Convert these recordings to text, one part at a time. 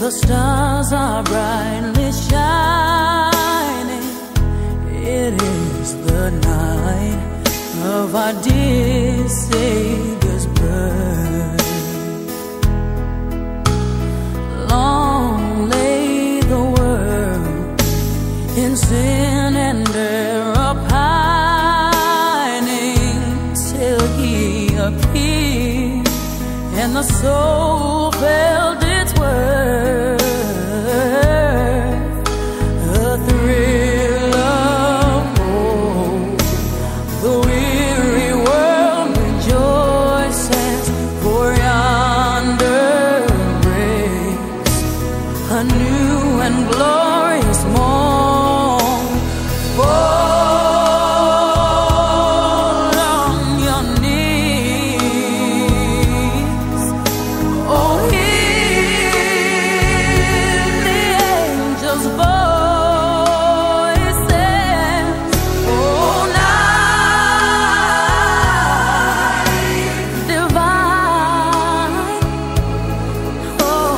The stars are brightly shining. It is the night of our dear Savior's birth. Long lay the world in sin and error pining, till He appeared and the soul felt its worth. A thrill of hope, the weary world rejoices, for yonder breaks a new and glorious morn. Fall on your knees, oh, hear the angels' voices. Oh, night divine, oh,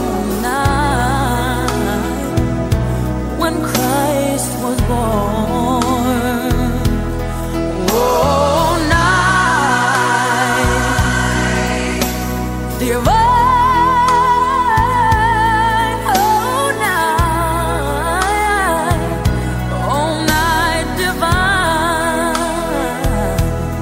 night when Christ was born. Oh, night divine, oh, night divine.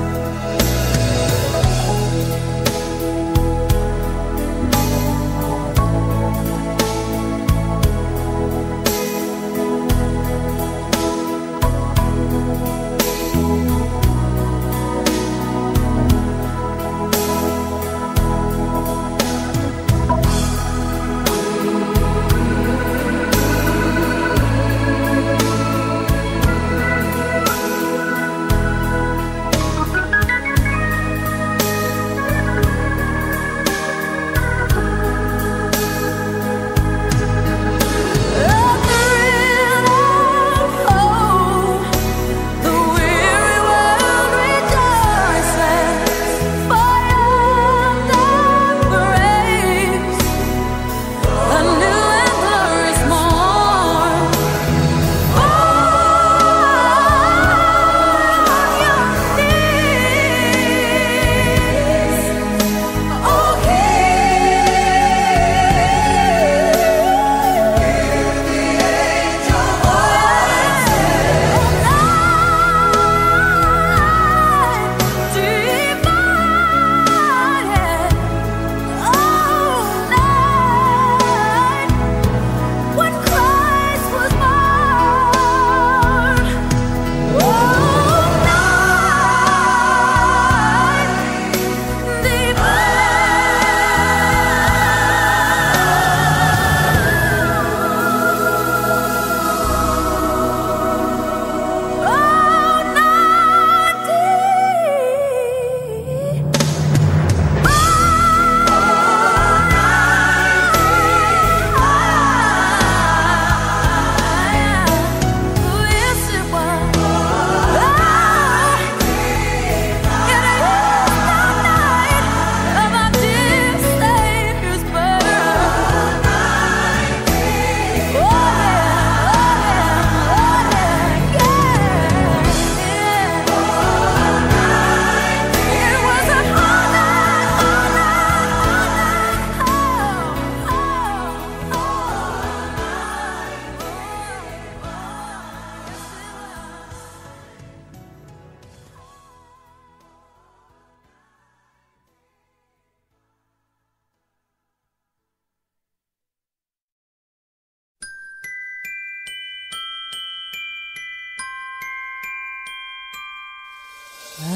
I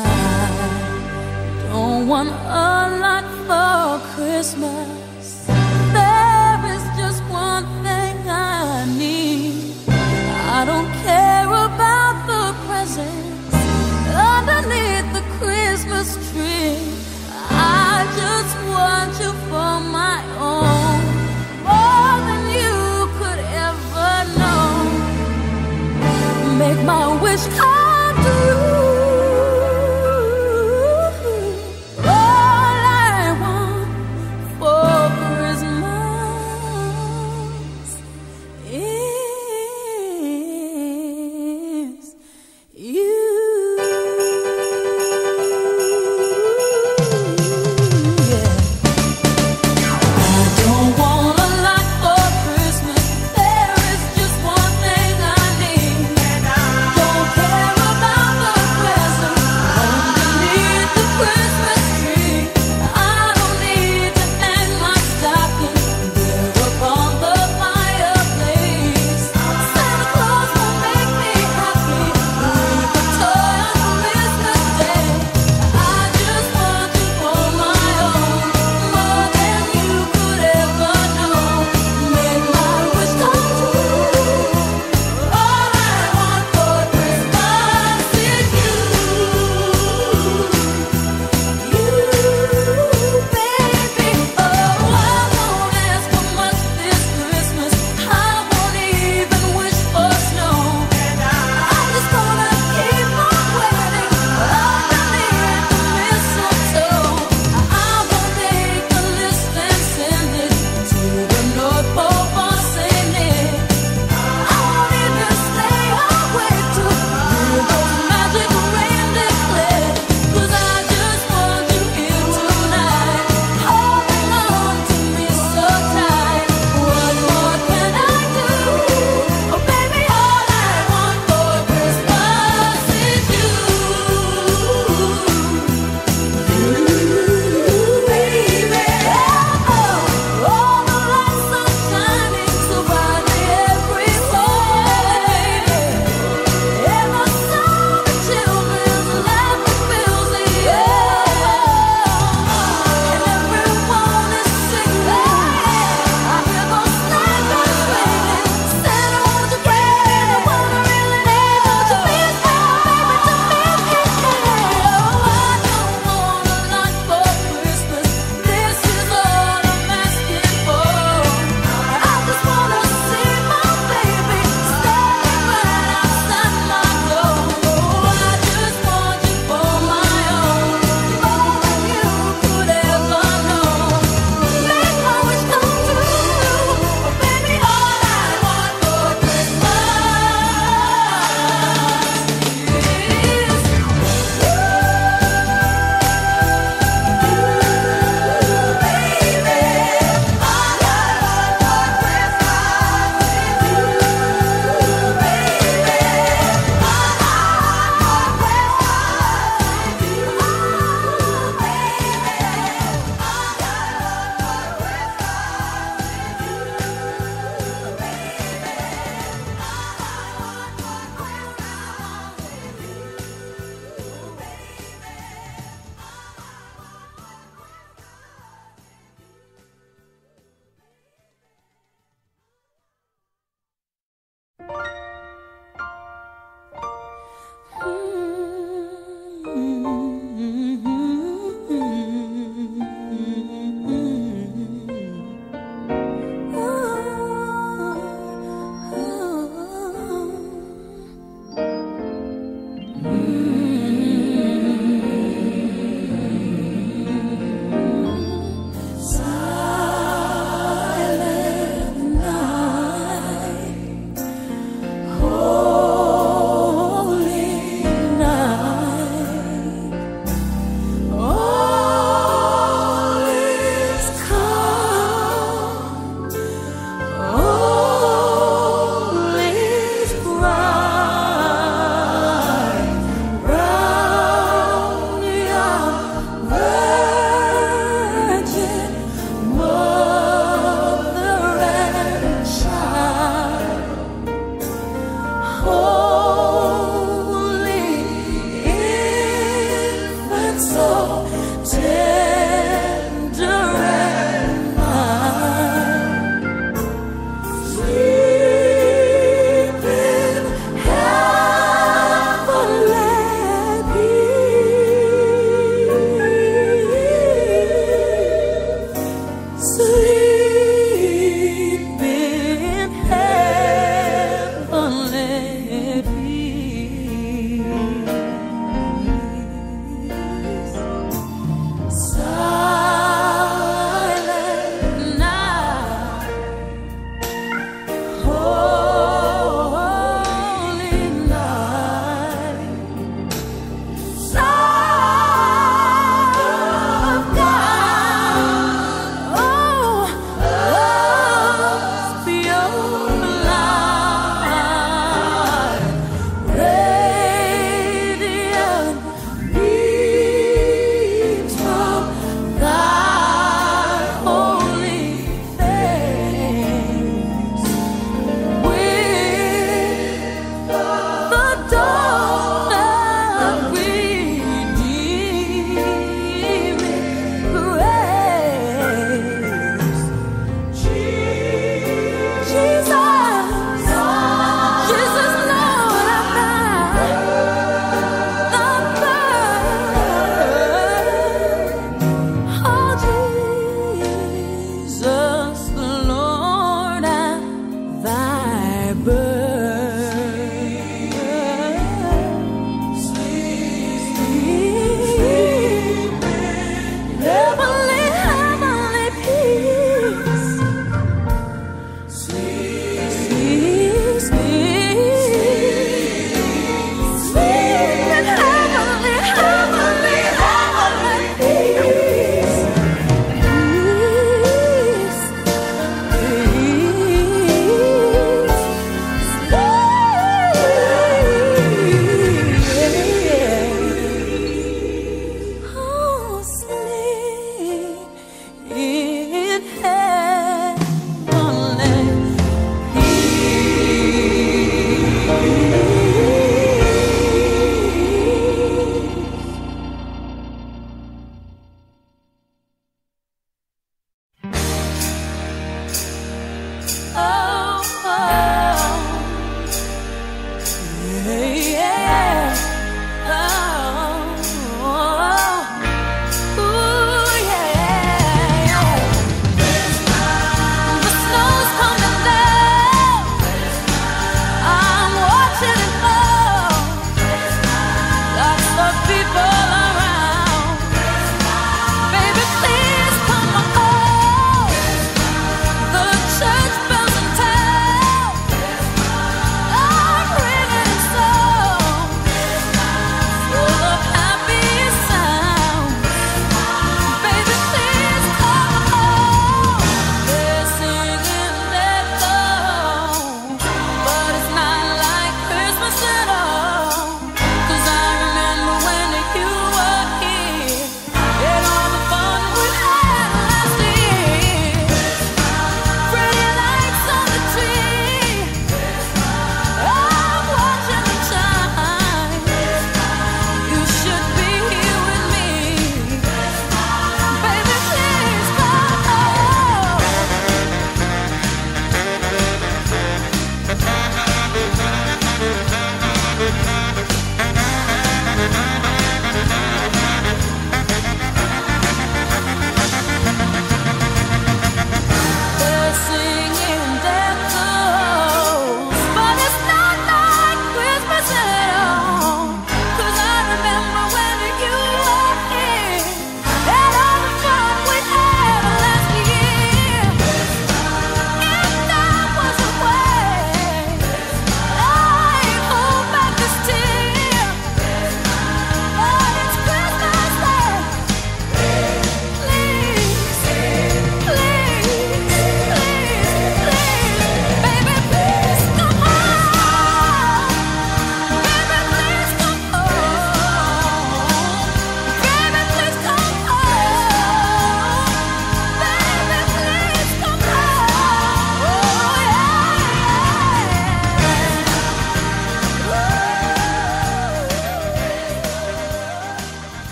don't want a lot for Christmas. There is just one thing I need. I don't care about the presents underneath the Christmas tree. I just want you for my own, more than you could ever know. Make my wish come true. All I want for Christmas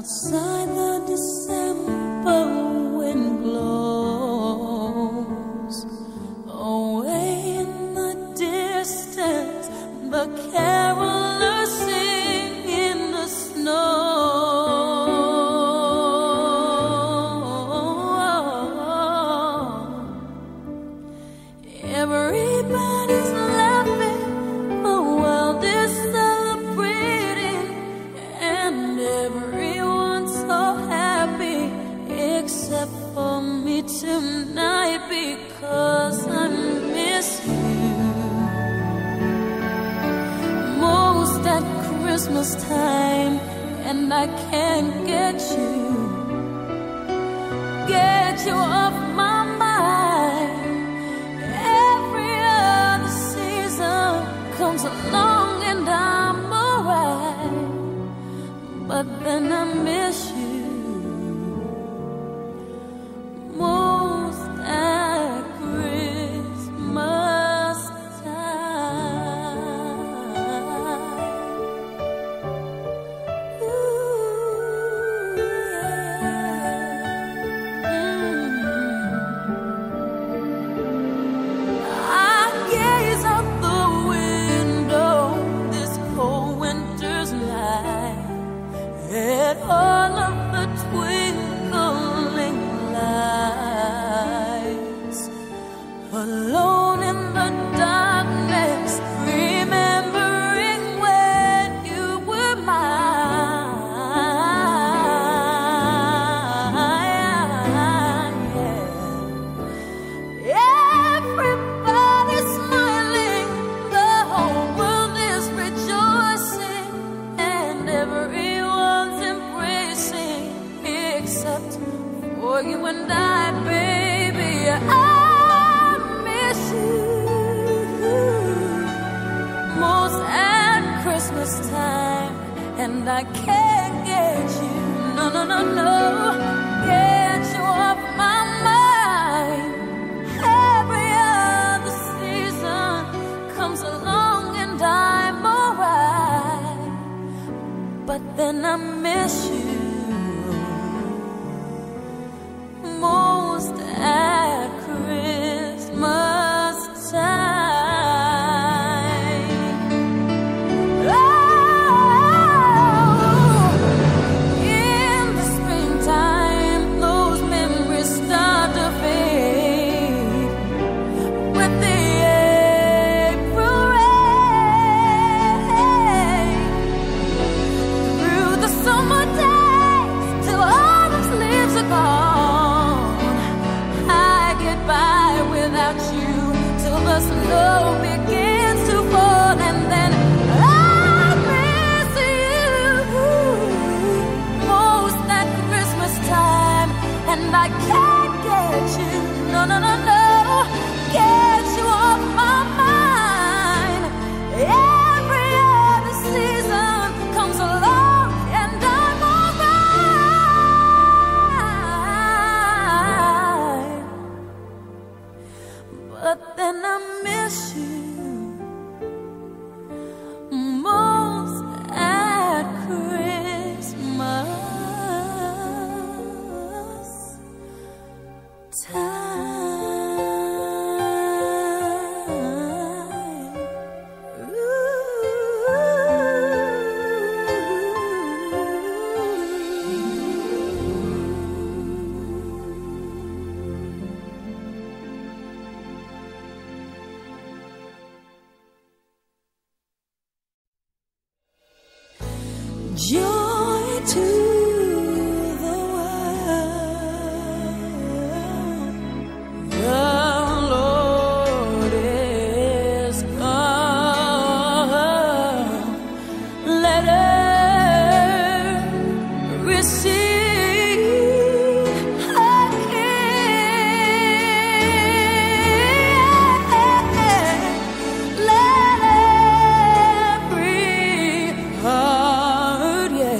outside the December wind blows. Away in the distance, the carolers sing in the snow. Everybody's laughing, the world is celebrating, and everyone's so happy except for me tonight, because I miss you most at Christmas time, and I can't get you off my mind. Every other season comes along and I'm alright, but then I miss you most at Christmas time. Ooh, yeah. I gaze out the window this cold winter's night at all of the twinkling lights, alone in the darkness, remembering when you were mine. Everybody's smiling, the whole world is rejoicing, and everyone's embracing except for you and I, baby. I miss you most at Christmas time, and I can't get you, no, get you off my mind. Every other season comes along and I'm alright, but then I miss you most at Christmas time. Oh, in the springtime, those memories start to fade with the April rain. Through the summer days till autumn's leaves are gone, I get by without you till the snow begins to fall, and then I miss you most at Christmas time, and I can't get you, no, get you off my mind. Every other season comes along and I'm alright, but then I miss you most at Christmas time. Joy to the world, the Lord is come. Let earth receive a King. Let every heart, yeah,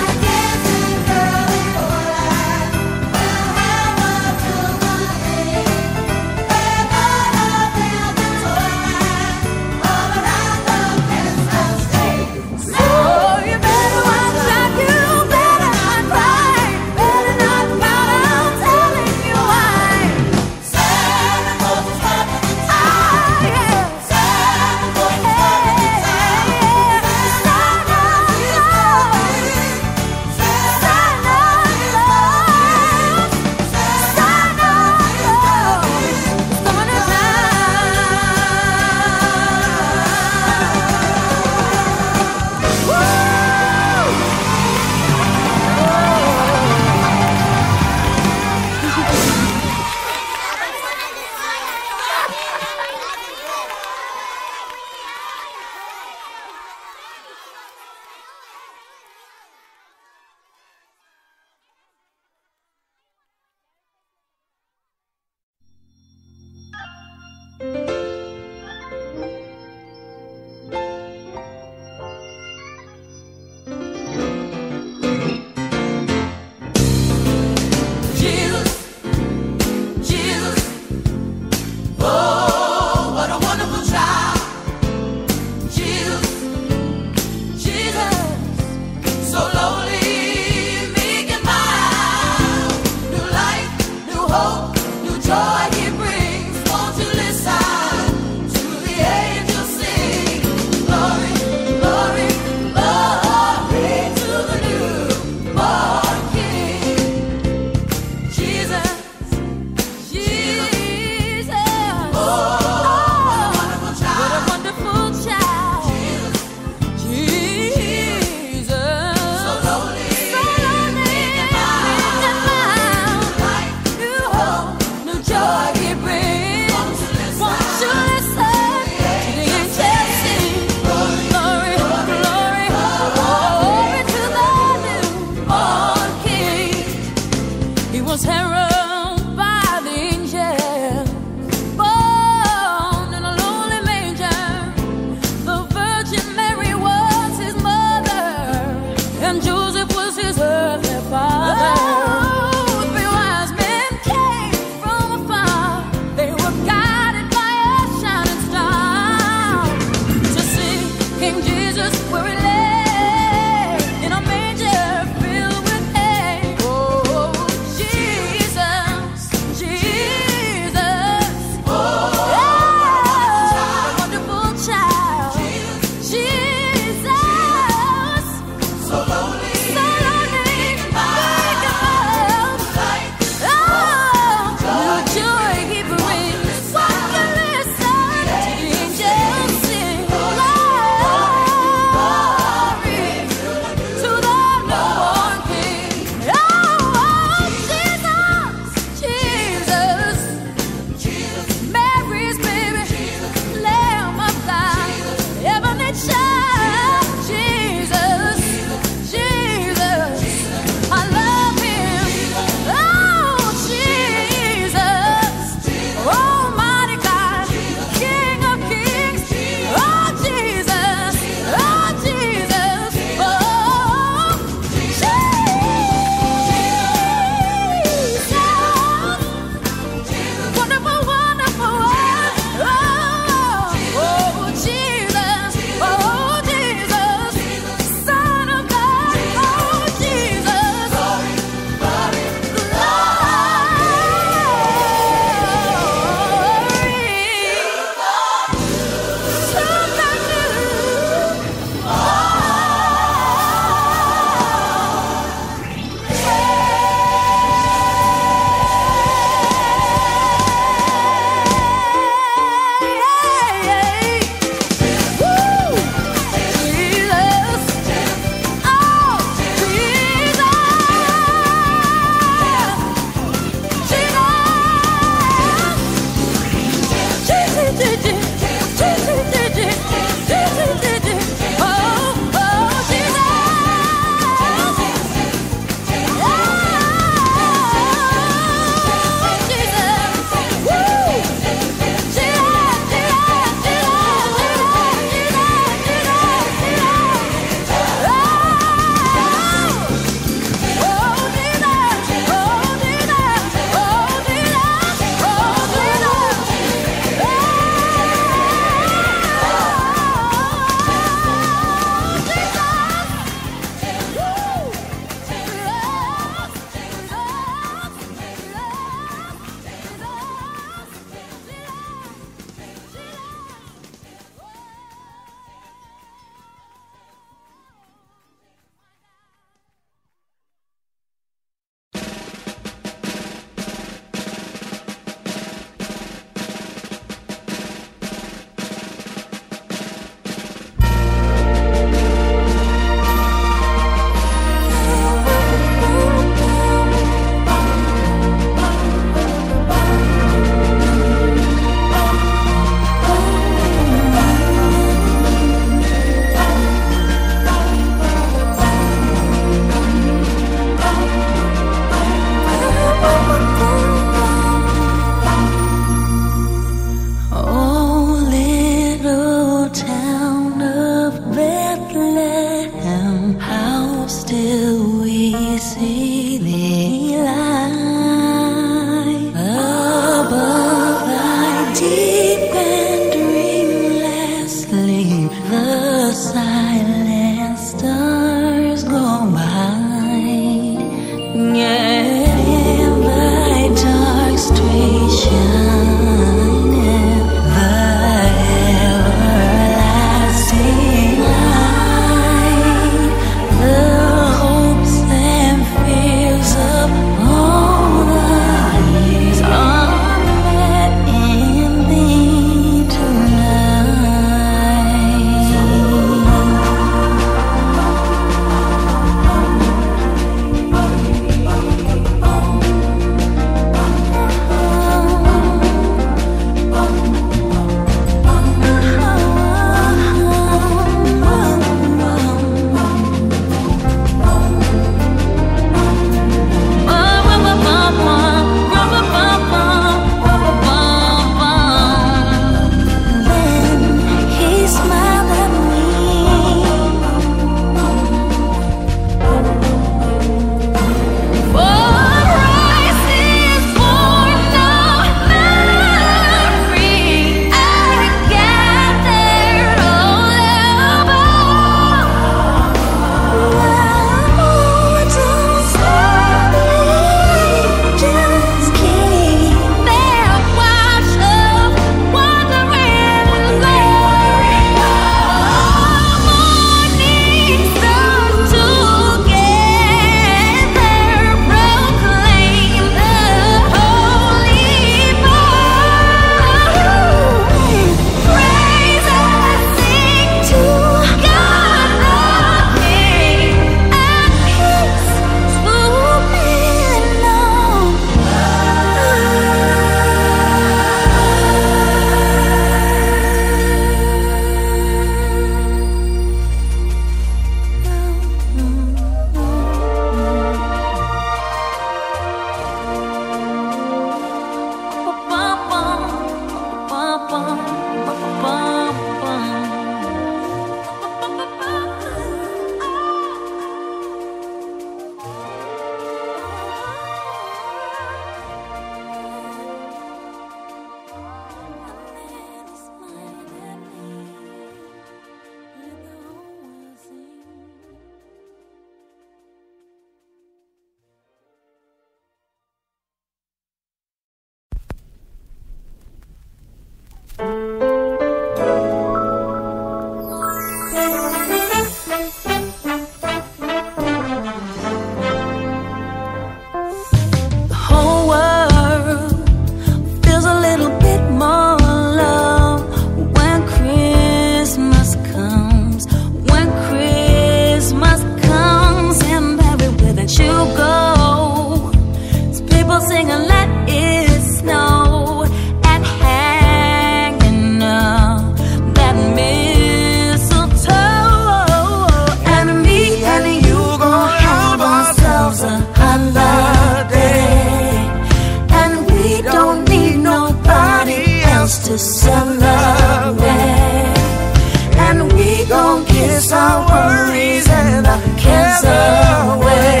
to celebrate. And we gon' kiss our worries and our cares away.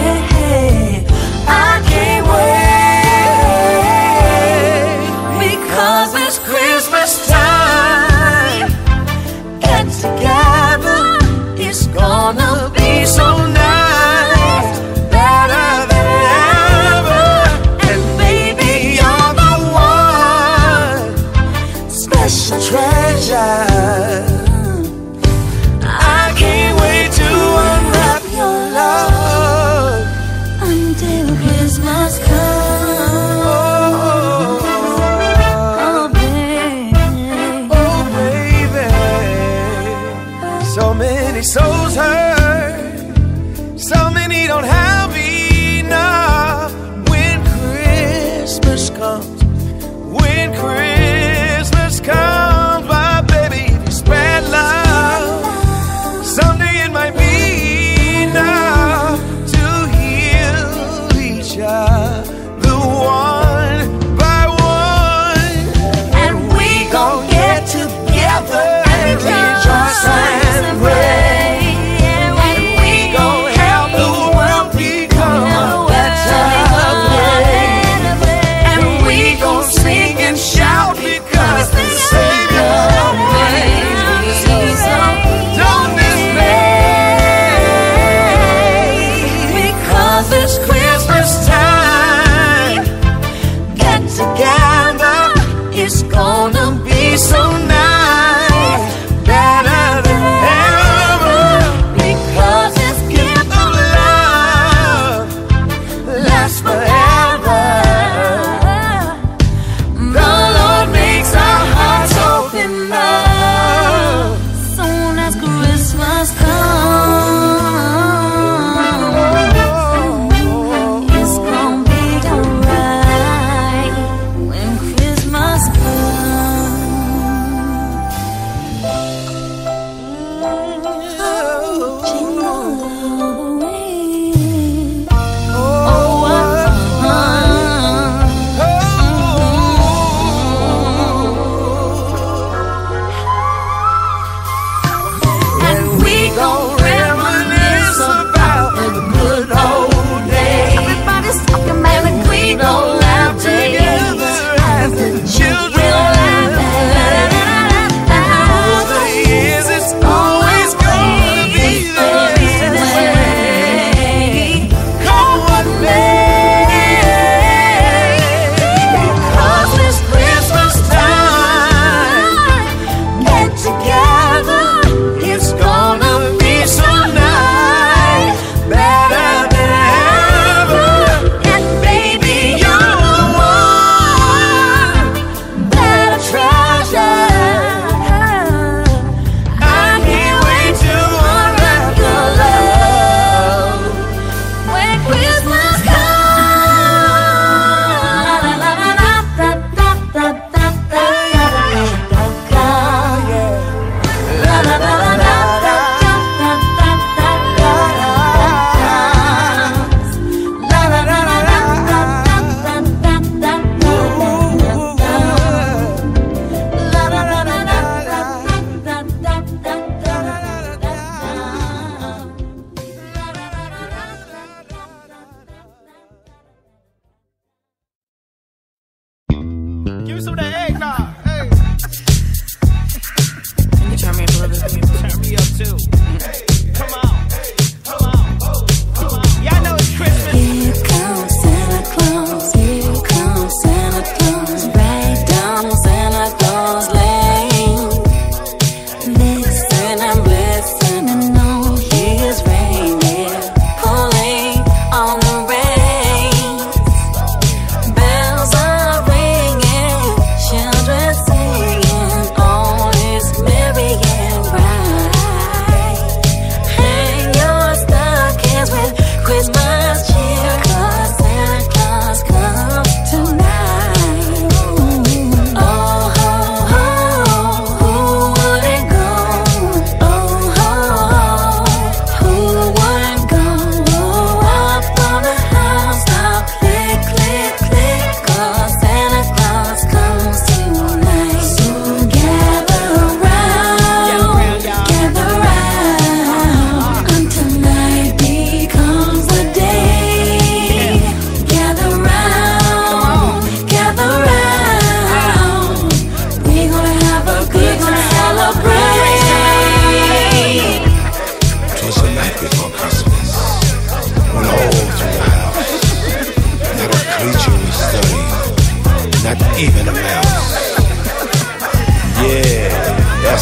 I can't wait, because it's Christmas time. Get together, it's gonna be so nice, better than ever. And baby, you're the one, special treasure. I can't wait to unwrap your love until Christmas comes. Oh, baby, so many souls hurt, so many don't have enough. When Christmas comes, when Christmas comes, my baby, if you spread love, someday it might be enough to heal each other one by one. And we gon' get together and rejoice and pray. And we gon' help the world become a better place. And we gon' sing and shout because the Savior reigns. Don't dismay, because it's Christmas time. Get together, it's gonna be so nice, better than ever. Because this gift of love lasts forever. The Lord makes our hearts open up soon as Christmas comes. It's gonna be alright when Christmas comes. Jingle all the way. Oh, what fun. And we gon' reminisce about the good old days. Everybody's talking about it. We gon' laugh together as the children laugh. And all the years, it's always gonna be this way. Come what may, because it's Christmas time. Get together, it's gonna be so nice, better than ever. And baby, you're the one, better treasure. I can't wait to unwrap your love when Christmas Give me some of that eggnog. Hey. Can you turn me up a little bit? Turn me up too. Hey. Come on. Come on. Come on. Y'all know it's Christmas. Here comes Santa Claus, here comes Santa Claus, right down Santa Claus Lane. Listen, I'm listening, no, he is reindeer pulling on the reins. Bells are ringing, children singing, all is merry and bright.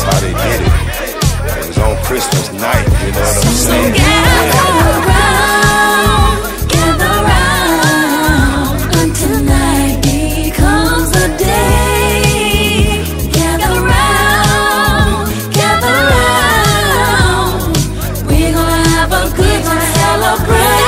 how they did it. It was on Christmas night, you know what I'm saying? Gather round, and tonight becomes a day. Gather round, we're gonna have a good time, celebrate.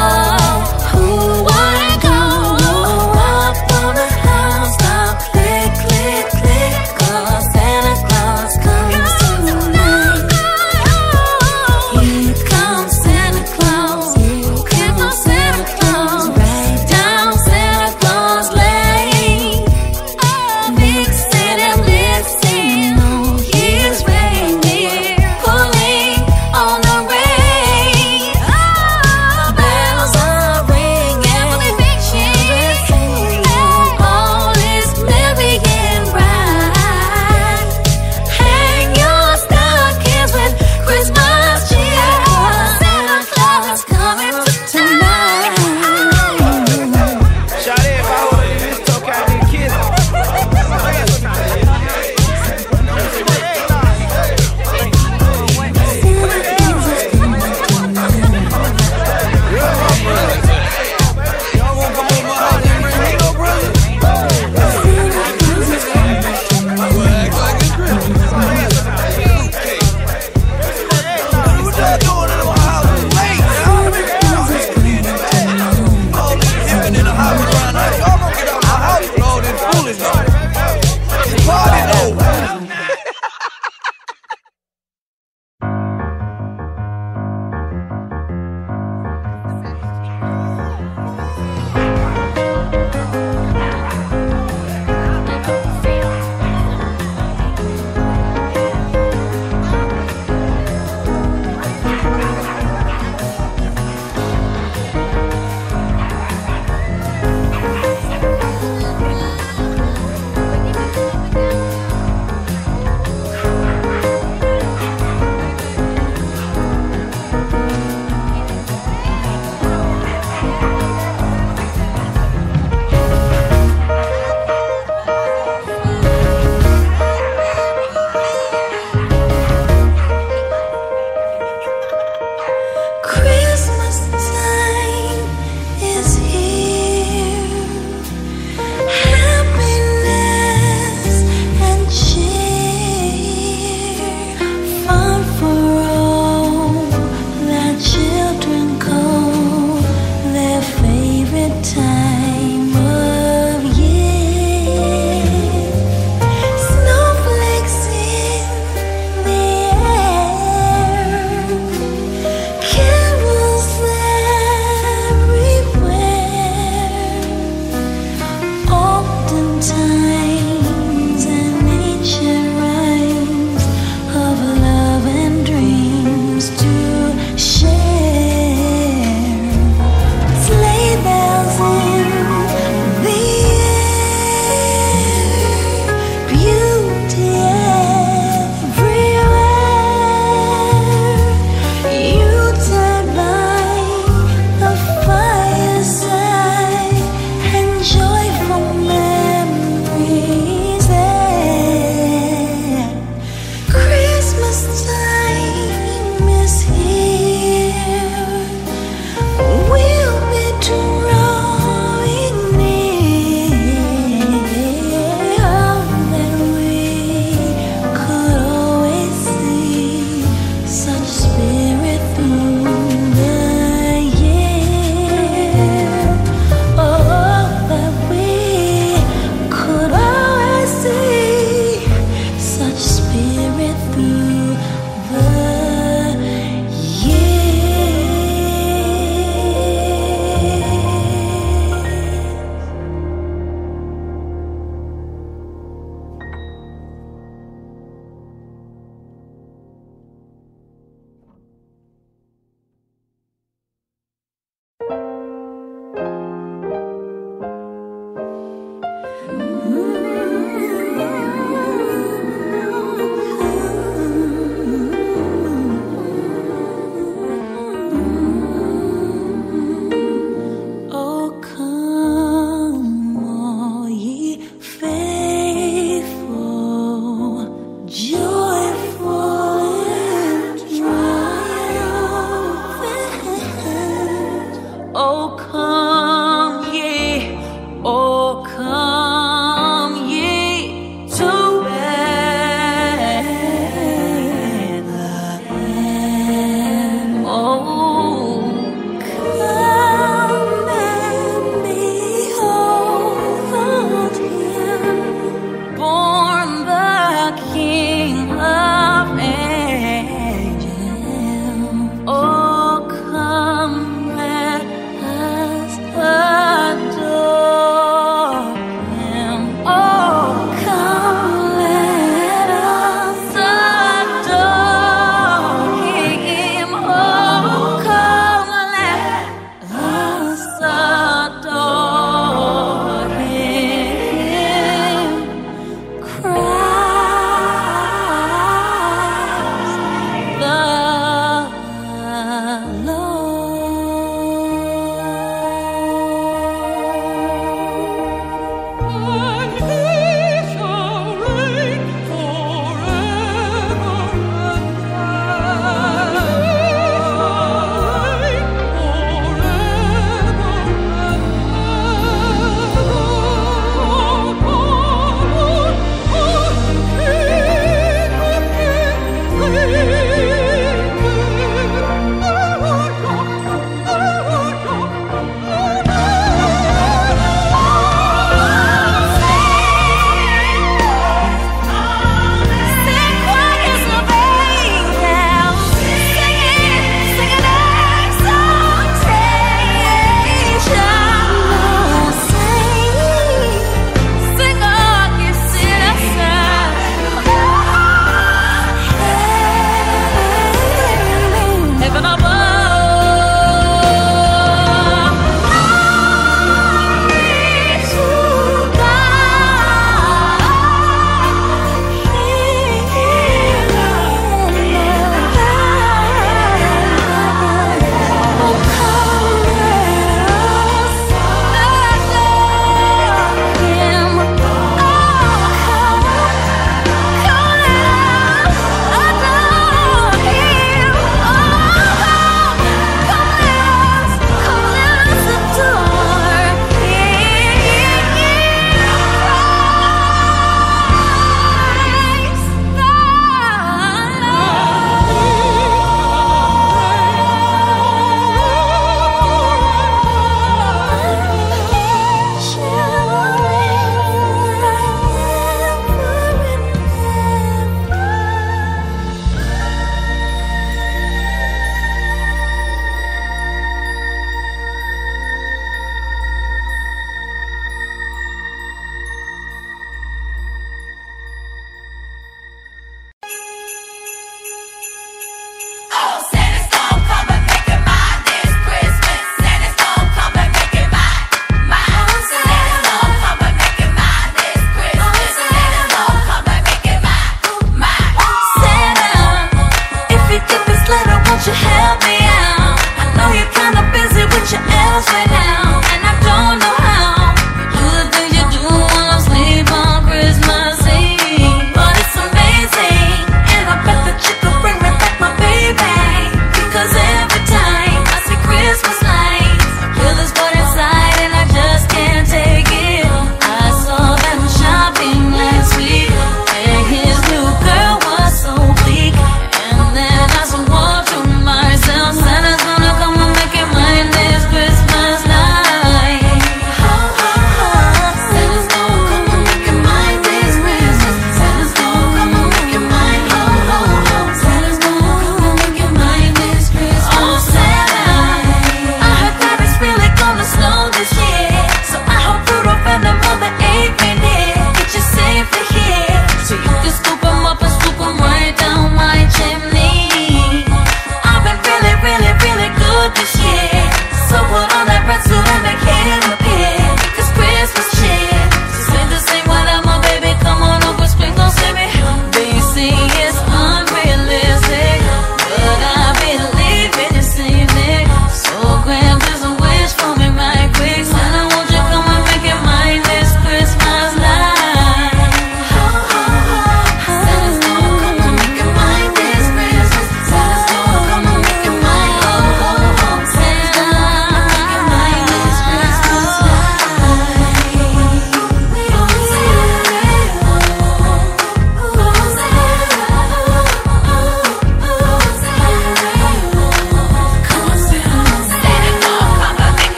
Play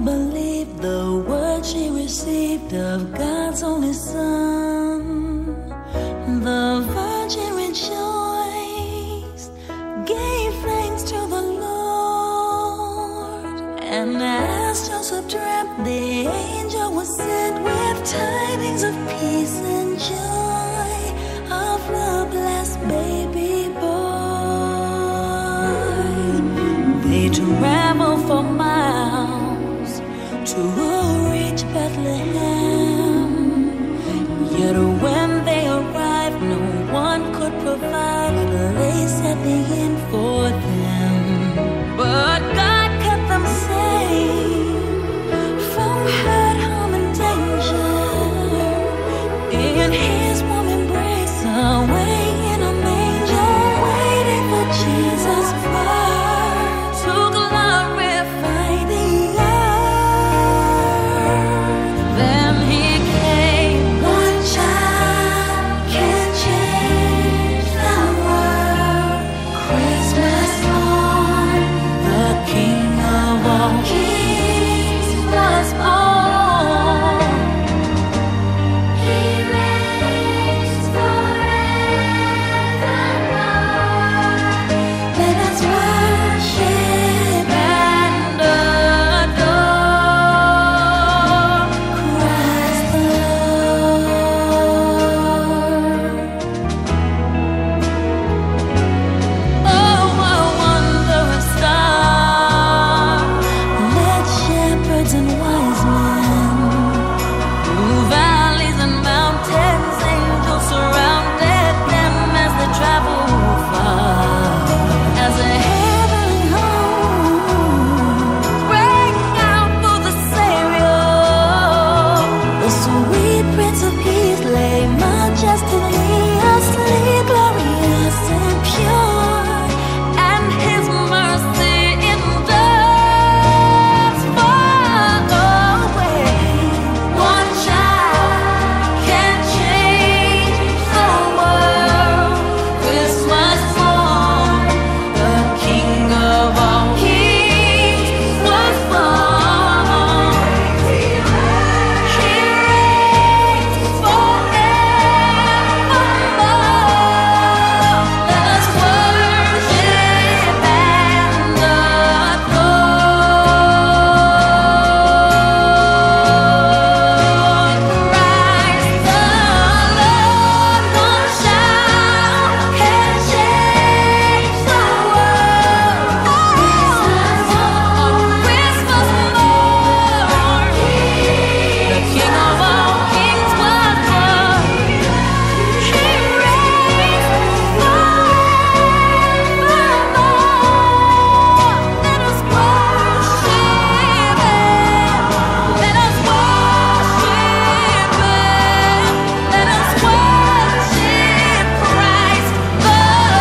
believed the word she received of God's only Son. The Virgin rejoiced, gave thanks to the Lord, and as Joseph dreamt, the angel was sent with tidings of peace and joy of the blessed baby boy. They traveled for miles to reach Bethlehem, yet when they arrived, no one could provide a place at the inn for them. But God kept them safe from hurt, harm, and danger in His warm embrace, away in a manger, waiting for Jesus' birth to glorify the earth. Then He came. One child can change the world. Christmas morn, the King of all kings was born. He reigns forevermore. Let us worship and adore Christ the Lord. Oh, what a wondrous star led shepherds and wise men through valleys and mountains. Angels surrounded them as they traveled far, as a heavenly home rang out for the Savior. The sweet Prince of Peace lay majestically asleep, glorious and pure, and His mercy endures far away. One child can change the world. Christmas morn, the King of all kings was born. He reigns forevermore. Let us worship and adore Christ the Lord. One child can change the world. Christmas morn, the King of all kings was born. He reigns forevermore. Let us worship Him. Let us worship Him. Let us worship Christ the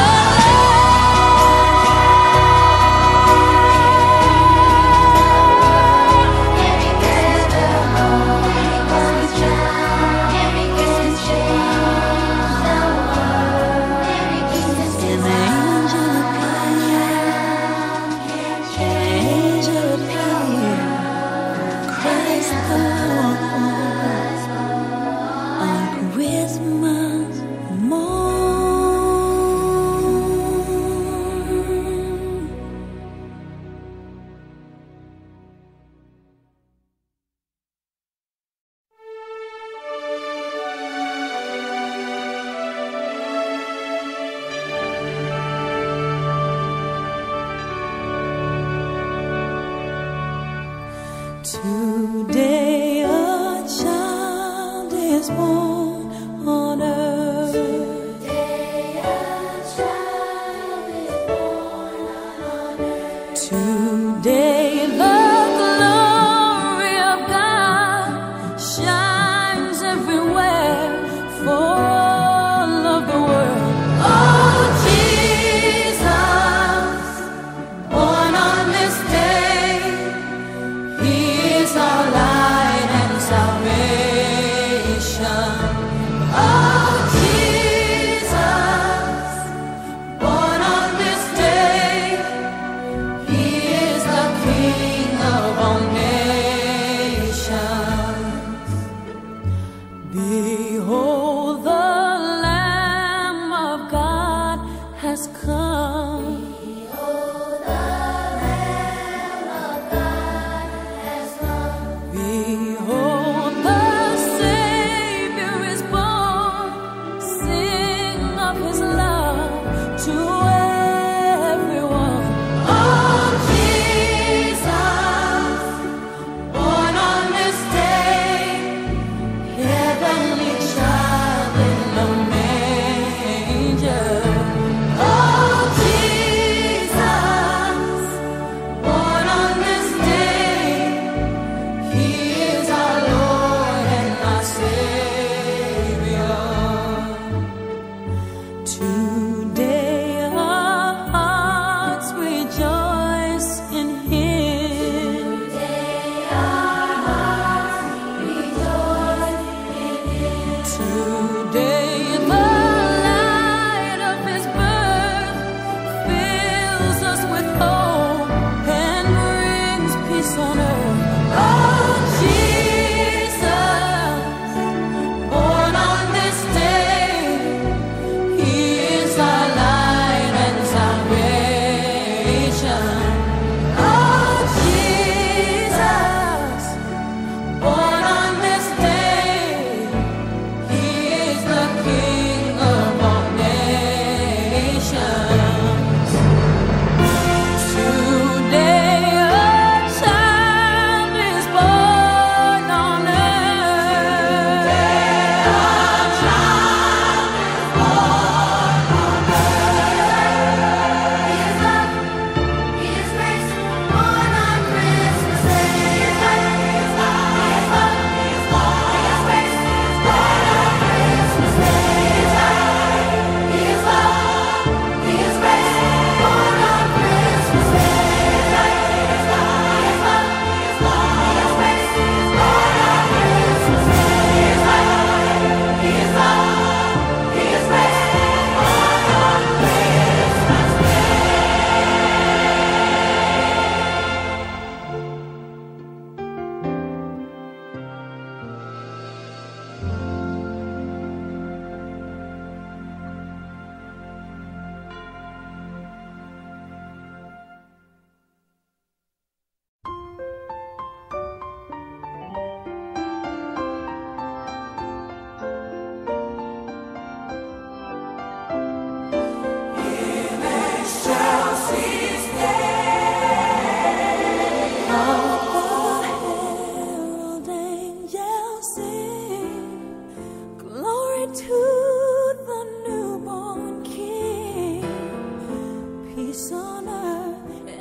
Christ the Lord on Christmas morn. Today a child is born on earth. Today the glory of God shines everywhere for all of the world. Oh, Jesus, born on this day, He is our light and salvation. Oh, Jesus, born on this day, He is the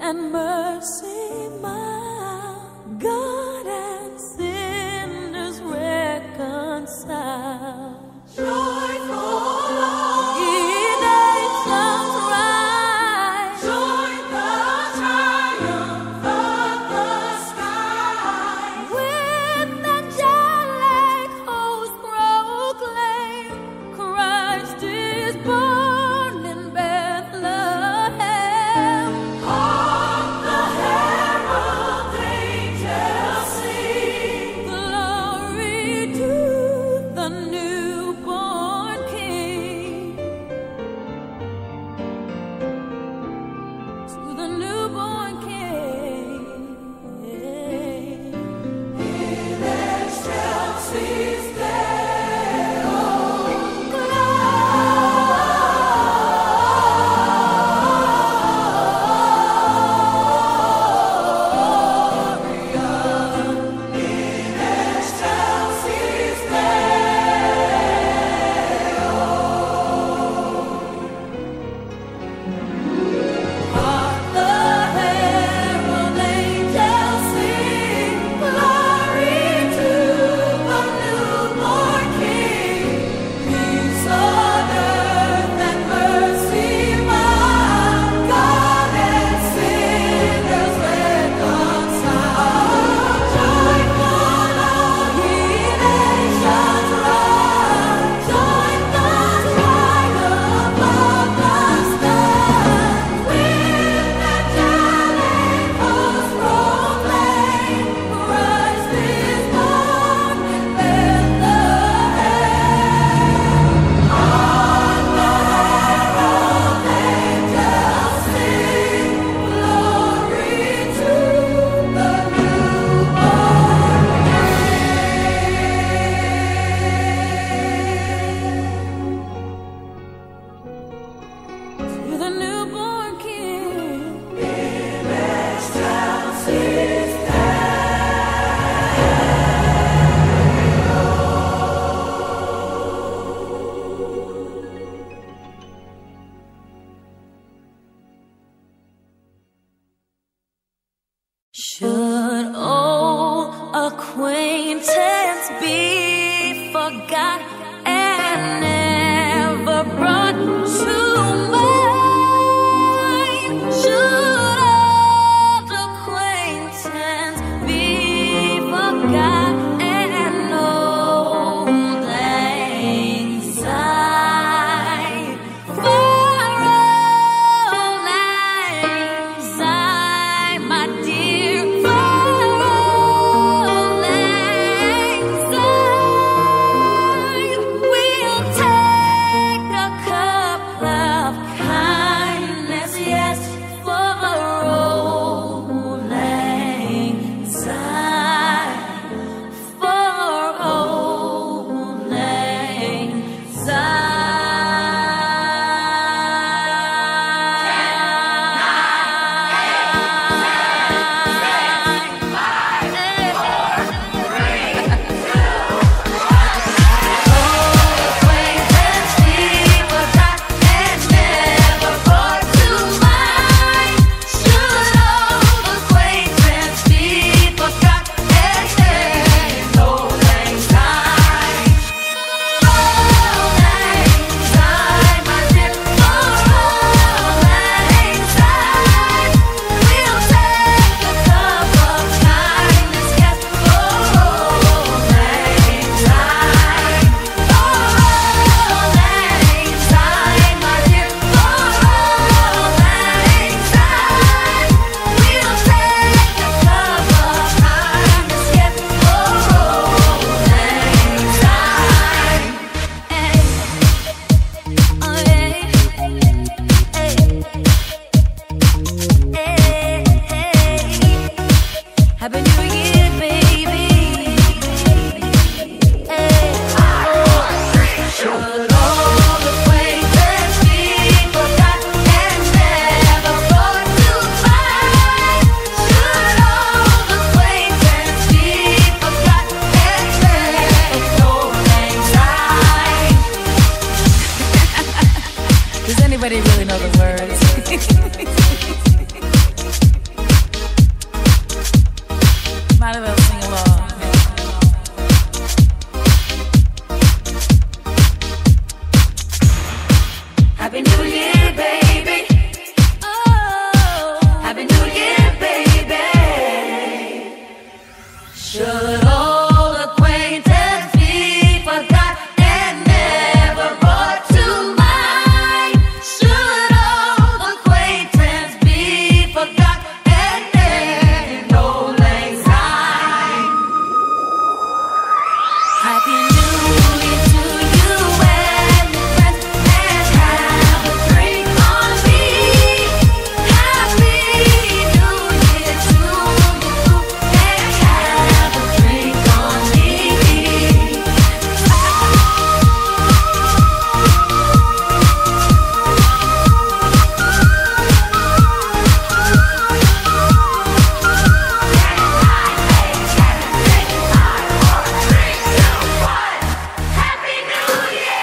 and mercy mild, God and sinners reconcile. Joyful Lord, ye nations rise, join the triumph of the sky. With angelic host proclaim, Christ is born in Bethlehem. Hark the herald angels sing, glory to the newborn King. To the newborn King. In excelsis Deo, Gloria. In excelsis Deo. Hark the herald angels sing, glory to the newborn King. Peace on earth and mercy mild, God and sinners reconcile. Joyful all ye nations rise, join the triumph of the sky. With angelic hosts proclaim, Christ is born in Bethlehem. Hark the herald angels sing, glory to the newborn King. In excelsis Should old acquaintance be forgot and never brought to mind? Should old acquaintance be forgot and old lang syne? For old lang syne, my dear, for old lang syne. Should old acquaintance be forgot and never brought to mind? Should old acquaintance be forgot and never no lang syne? Happy New Year to you and your friends, and have a drink on me. Happy New Year to you and have a drink on me. Happy New Year!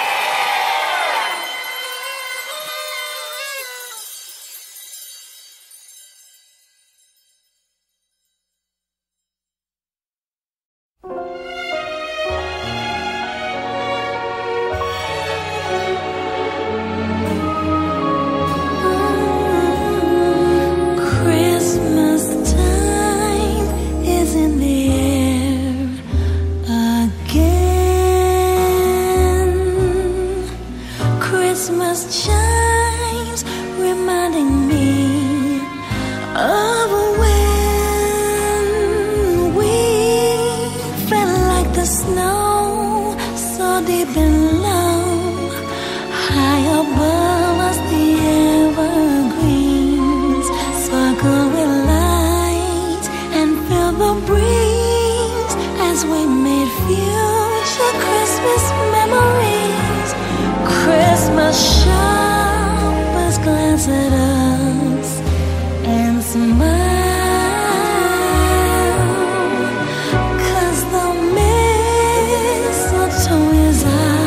Christmas time is in the air again. Christmas chimes reminding me of when we felt like the snow, so deep and low. High above us, the evergreens sparkle with light and fill the breeze as we made future Christmas memories. Christmas shoppers glance at us and smile, 'cause the mistletoe is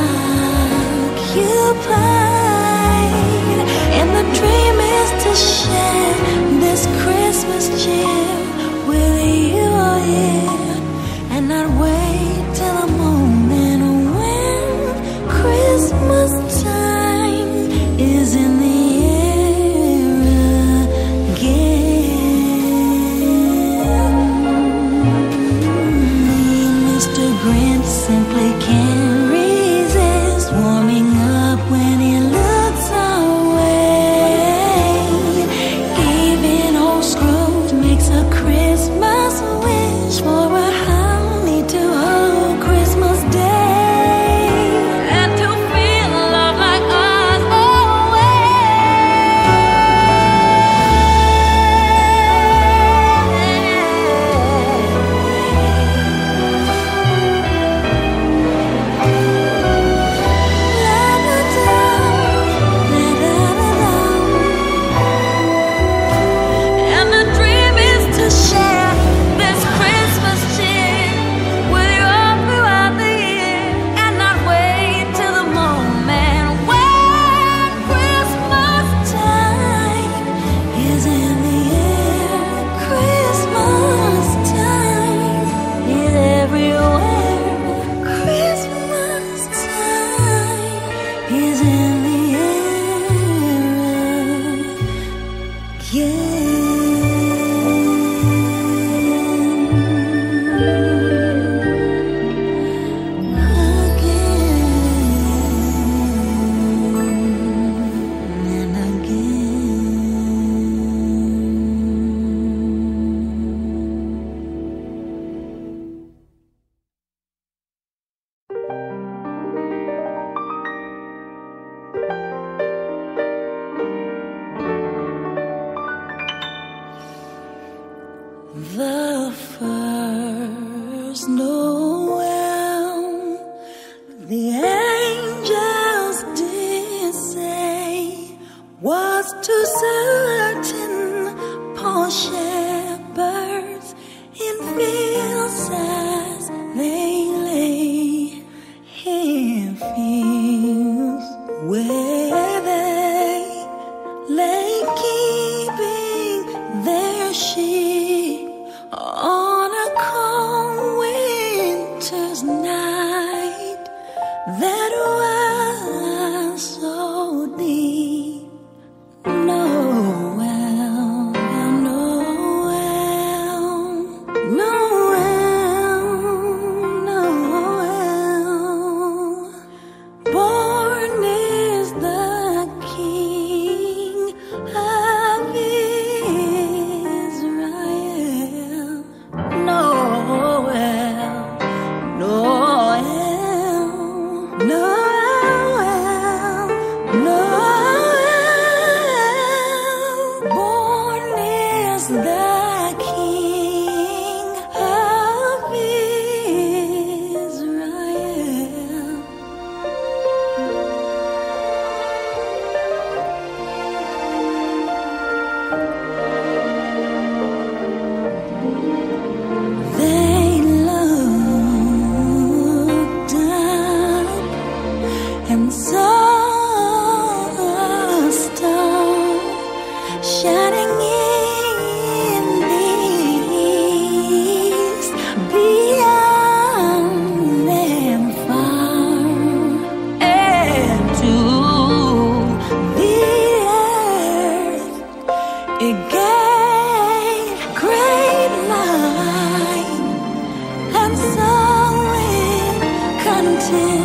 occupied, and the dream is to share this Christmas cheer with you all year, and not wait till the moment when Christmas time is in the air again. Me and Mr. Grant simply can't resist warming up when he looks our way. Even old Scrooge makes a Christmas wish for a holly to hold Christmas Day, and to feel love like us and the dream is to share this Christmas cheer with you all throughout the year, and not wait till the moment when Christmas time is in the air. Christmas time is everywhere. Christmas time is in the air again and the first Noel, the angels did say, was to certain poor shepherds in fields as they lay, in fields where they lay keeping their sheep on a cold winter's night that was so deep. Noel, Noel, Noel. the King of Israel. They looked up and saw a star shining in the east, beyond them far, and to the earth it gave great light, and so it continued.